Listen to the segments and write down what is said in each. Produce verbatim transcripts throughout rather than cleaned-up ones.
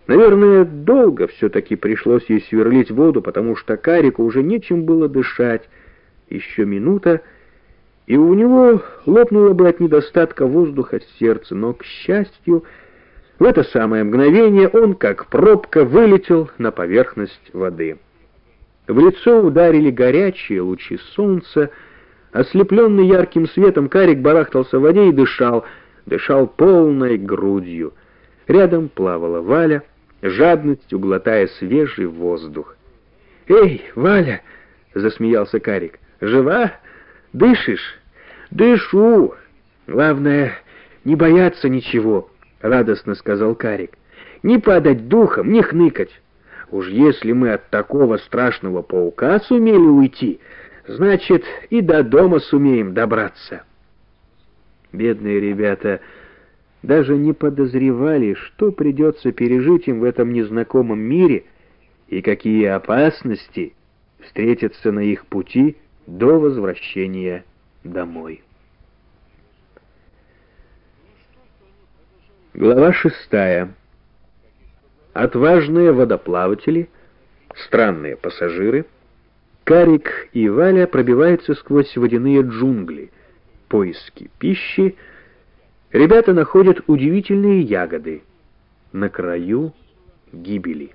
Наверное, долго все-таки пришлось ей сверлить воду, потому что Карику уже нечем было дышать. Еще минута, и у него лопнуло бы от недостатка воздуха сердце, но, к счастью, в это самое мгновение он, как пробка, вылетел на поверхность воды. В лицо ударили горячие лучи солнца. Ослепленный ярким светом, Карик барахтался в воде и дышал, дышал полной грудью. Рядом плавала Валя, жадностью глотая свежий воздух. «Эй, Валя!» — засмеялся Карик. «Жива? Дышишь?» «Дышу! Главное, не бояться ничего», — радостно сказал Карик. «Не падать духом, не хныкать. Уж если мы от такого страшного паука сумели уйти, значит, и до дома сумеем добраться». Бедные ребята даже не подозревали, что придется пережить им в этом незнакомом мире и какие опасности встретятся на их пути до возвращения домой. Глава шестая. Отважные водоплаватели, странные пассажиры, Карик и Валя пробиваются сквозь водяные джунгли. Поиски пищи. Ребята находят удивительные ягоды на краю гибели.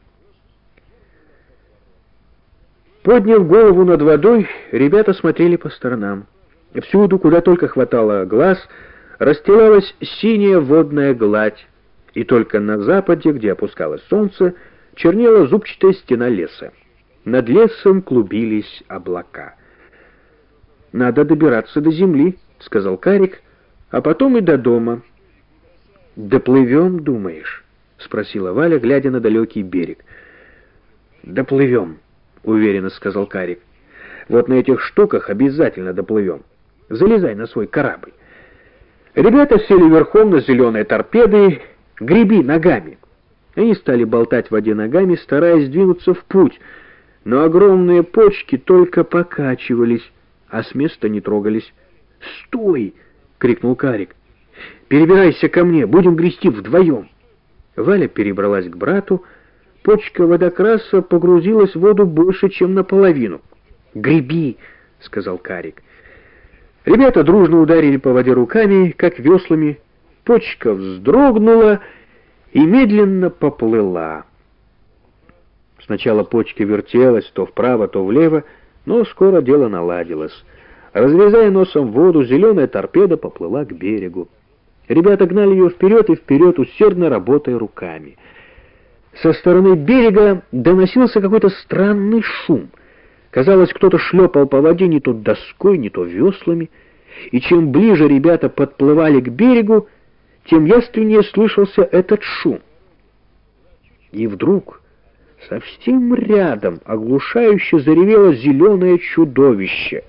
Подняв голову над водой, ребята смотрели по сторонам. Всюду, куда только хватало глаз, расстилалась синяя водная гладь, и только на западе, где опускалось солнце, чернела зубчатая стена леса. Над лесом клубились облака. «Надо добираться до земли», — сказал Карик, — «а потом и до дома». «Доплывем, думаешь?» — спросила Валя, глядя на далекий берег. «Доплывем», — уверенно сказал Карик. «Вот на этих штуках обязательно доплывем. Залезай на свой корабль». Ребята сели верхом на зеленые торпеды. «Греби ногами». Они стали болтать в воде ногами, стараясь двинуться в путь, но огромные почки только покачивались, а с места не трогались. «Стой!» — крикнул Карик. «Перебирайся ко мне, будем грести вдвоем». Валя перебралась к брату. Почка водокраса погрузилась в воду больше, чем наполовину. «Греби!» — сказал Карик. Ребята дружно ударили по воде руками, как веслами. Почка вздрогнула и медленно поплыла. Сначала почка вертелась то вправо, то влево, но скоро дело наладилось. Разрезая носом воду, зеленая торпеда поплыла к берегу. Ребята гнали ее вперед и вперед, усердно работая руками. Со стороны берега доносился какой-то странный шум. Казалось, кто-то шлепал по воде не то доской, не то веслами. И чем ближе ребята подплывали к берегу, тем явственнее слышался этот шум. И вдруг совсем рядом оглушающе заревело зеленое чудовище.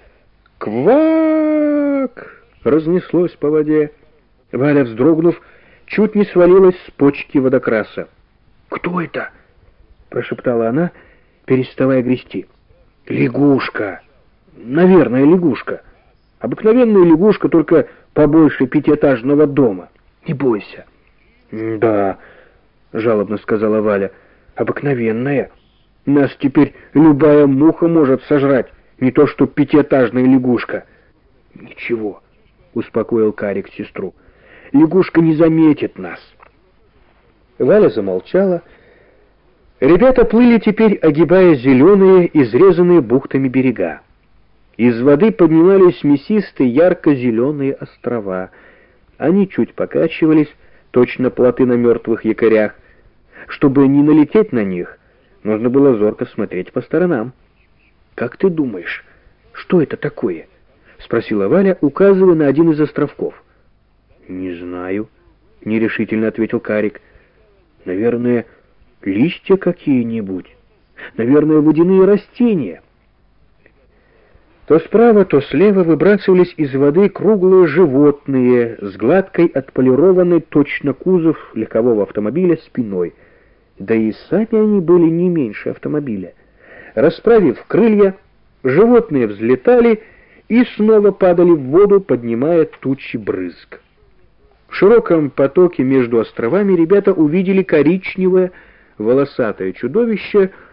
«Квак!» — разнеслось по воде. Валя, вздрогнув, чуть не свалилась с почки водокраса. «Кто это?» — прошептала она, переставая грести. «Лягушка! Наверное, лягушка. Обыкновенная лягушка, только побольше пятиэтажного дома. Не бойся». «Да», — жалобно сказала Валя, — «обыкновенная. Нас теперь любая муха может сожрать, не то что пятиэтажная лягушка». «Ничего», — успокоил Карик сестру, — «лягушка не заметит нас». Валя замолчала. Ребята плыли теперь, огибая зеленые, изрезанные бухтами берега. Из воды поднимались мясистые, ярко-зеленые острова. Они чуть покачивались, точно плоты на мертвых якорях. Чтобы не налететь на них, нужно было зорко смотреть по сторонам. «Как ты думаешь, что это такое?» — спросила Валя, указывая на один из островков. «Не знаю», — нерешительно ответил Карик. «Наверное, листья какие-нибудь. Наверное, водяные растения». То справа, то слева выбрасывались из воды круглые животные с гладкой, отполированной, точно кузов легкового автомобиля спиной. Да и сами они были не меньше автомобиля. Расправив крылья, животные взлетали и снова падали в воду, поднимая тучи брызг. В широком потоке между островами ребята увидели коричневое, волосатое чудовище